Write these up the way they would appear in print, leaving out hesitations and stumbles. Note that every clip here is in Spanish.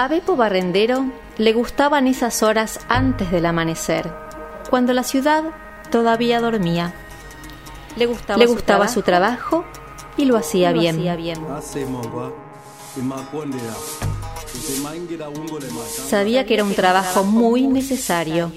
A Beppo Barrendero le gustaban esas horas antes del amanecer, cuando la ciudad todavía dormía. Le gustaba su trabajo y lo hacía bien. Sabía que era un trabajo muy necesario.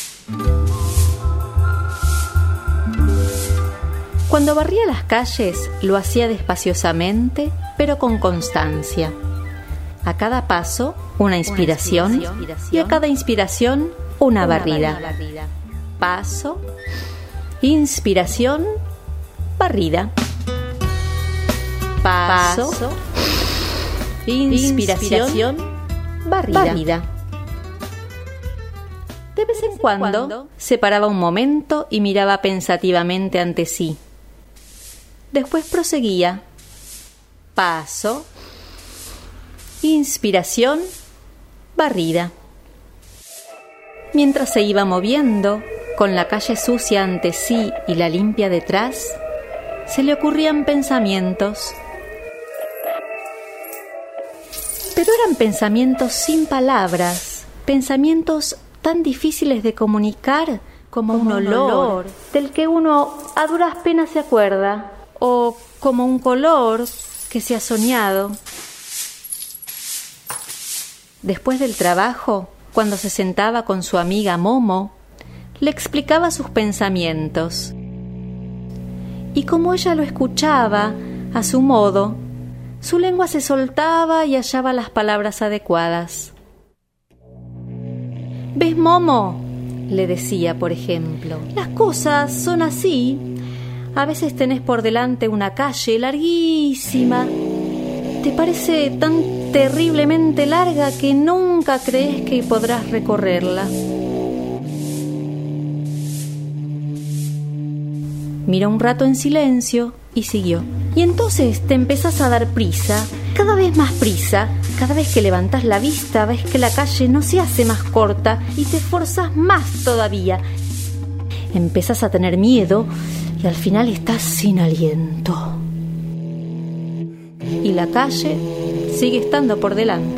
Cuando barría las calles, lo hacía despaciosamente, pero con constancia. A cada paso, una inspiración, y a cada inspiración, una barrida. Paso, inspiración, barrida. Paso, inspiración, barrida. De vez en cuando, se paraba un momento y miraba pensativamente ante sí. Después proseguía. Paso, inspiración, barrida. Mientras se iba moviendo, con la calle sucia ante sí y la limpia detrás, se le ocurrían pensamientos. Pero eran pensamientos sin palabras, pensamientos tan difíciles de comunicar como un olor del que uno a duras penas se acuerda, o como un color que se ha soñado. Después del trabajo, cuando se sentaba con su amiga Momo, le explicaba sus pensamientos. Y como ella lo escuchaba, a su modo, su lengua se soltaba y hallaba las palabras adecuadas. ¿Ves, Momo?, le decía, por ejemplo, las cosas son así. A veces tenés por delante una calle larguísima. Te parece tan terriblemente larga que nunca crees que podrás recorrerla. Miró un rato en silencio y siguió. Y entonces te empezás a dar prisa, cada vez más prisa. Cada vez que levantás la vista ves que la calle no se hace más corta y te esforzás más todavía. Empezás a tener miedo y al final estás sin aliento. Y la calle sigue estando por delante.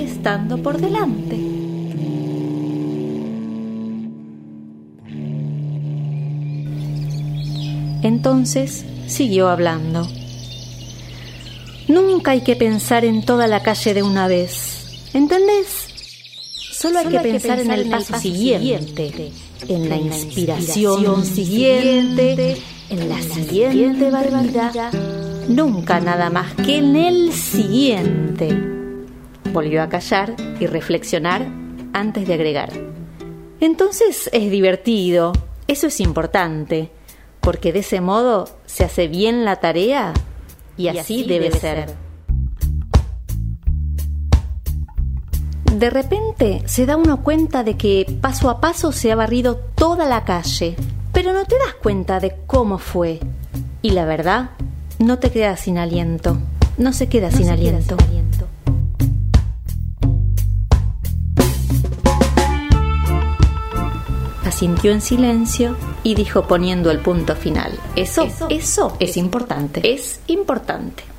Entonces siguió hablando. Nunca hay que pensar en toda la calle de una vez, ¿entendés? Solo hay que pensar en el paso siguiente, en la inspiración siguiente, en la siguiente barrida. Nunca nada más que en el siguiente. Volvió a callar y reflexionar antes de agregar. Entonces es divertido, eso es importante, porque de ese modo se hace bien la tarea y así debe ser. De repente se da uno cuenta de que paso a paso se ha barrido toda la calle, pero no te das cuenta de cómo fue. Y la verdad, no te quedas sin aliento. No se queda sin aliento. Asintió en silencio y dijo poniendo el punto final. Eso es importante. Es importante.